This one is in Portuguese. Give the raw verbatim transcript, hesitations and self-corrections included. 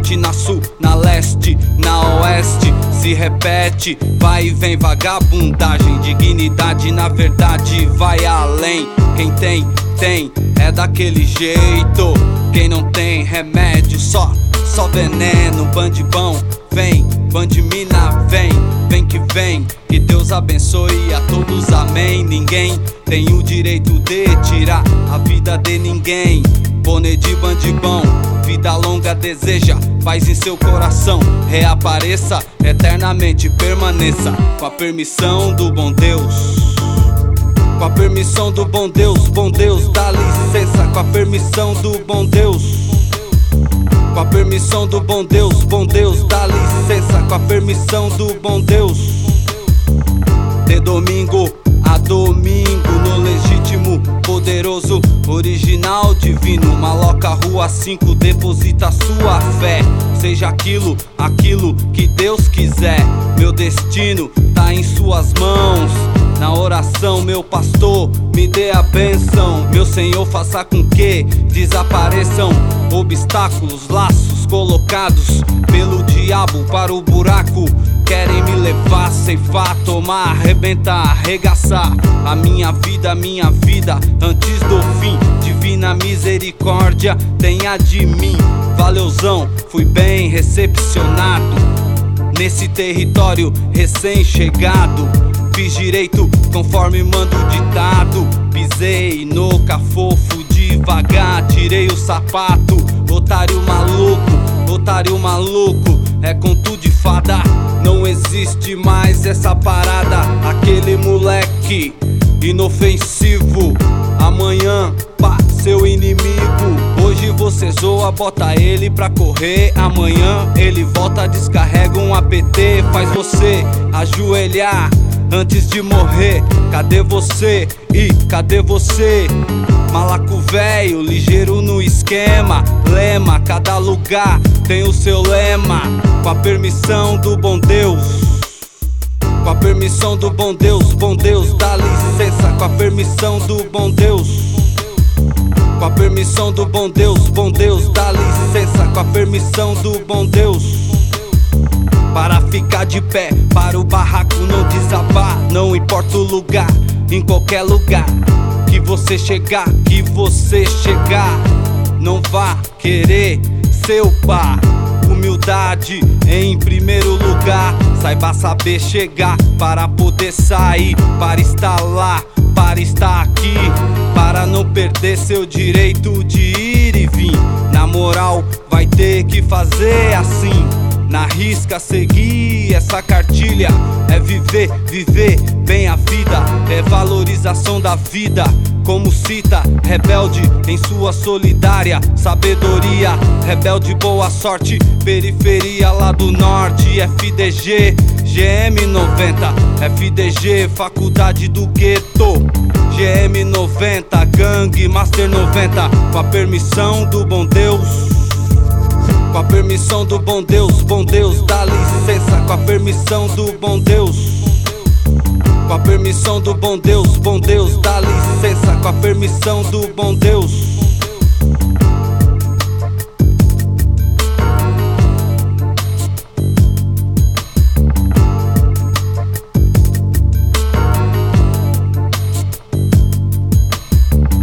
norte, na sul, na leste, na oeste. Se repete, vai e vem vagabundagem. Dignidade na verdade vai além. Quem tem, tem, é daquele jeito. Quem não tem remédio, só, só veneno. Bandibão, vem, bandimina, vem, vem que vem. Que Deus abençoe a todos, amém. Ninguém tem o direito de tirar a vida de ninguém. Boné de bandibão, vida longa deseja, paz em seu coração. Reapareça, eternamente permaneça. Com a permissão do bom Deus. Com a permissão do bom Deus, bom Deus dá licença. Com a permissão do bom Deus. Com a permissão do bom Deus, bom Deus dá licença. Com a permissão do bom Deus. De domingo a domingo, no legítimo, poderoso, original, divino. Maloca Rua cinco, deposita sua fé. Seja aquilo, aquilo que Deus quiser. Meu destino tá em suas mãos. Na oração, meu pastor, me dê a bênção. Meu Senhor, faça com que desapareçam obstáculos, laços colocados pelo diabo para o buraco. Querem me levar, ceifar, tomar, arrebentar, arregaçar a minha vida, minha vida, antes do fim. Divina misericórdia, tenha de mim. Valeuzão, fui bem recepcionado nesse território recém-chegado. Fiz direito conforme manda o ditado. Pisei no cafofo devagar, tirei o sapato. Otário maluco, otário maluco, é conto de fada. Não existe mais essa parada. Aquele moleque inofensivo, amanhã pá, seu inimigo. Hoje você zoa, bota ele pra correr. Amanhã ele volta, descarrega um A P T. Faz você ajoelhar antes de morrer. Cadê você? E cadê você? Malaco velho, ligeiro no esquema. Lema, cada lugar tem o seu lema. Com a permissão do bom Deus. Com a permissão do bom Deus, bom Deus dá licença. Com a permissão do bom Deus. Com a permissão do bom Deus, bom Deus dá licença. Com a permissão do bom Deus. Para ficar de pé, para o barraco não desabar. Não importa o lugar, em qualquer lugar que você chegar, que você chegar, não vá querer seu par. Humildade em primeiro lugar. Saiba saber chegar para poder sair, para estar lá, para estar aqui, para não perder seu direito de ir e vir. Na moral, vai ter que fazer assim. Na risca seguir essa cartilha. É viver, viver bem a vida. É valorização da vida. Como cita, rebelde em sua solidária sabedoria. Rebelde, boa sorte, periferia lá do norte. F D G, G M noventa. F D G, faculdade do gueto. G M noventa, gangue, master noventa. Com a permissão do bom Deus. Com a permissão do bom Deus, bom Deus dá licença. Com a permissão do bom Deus. Com a permissão do bom Deus, bom Deus dá licença. Com a permissão do bom Deus.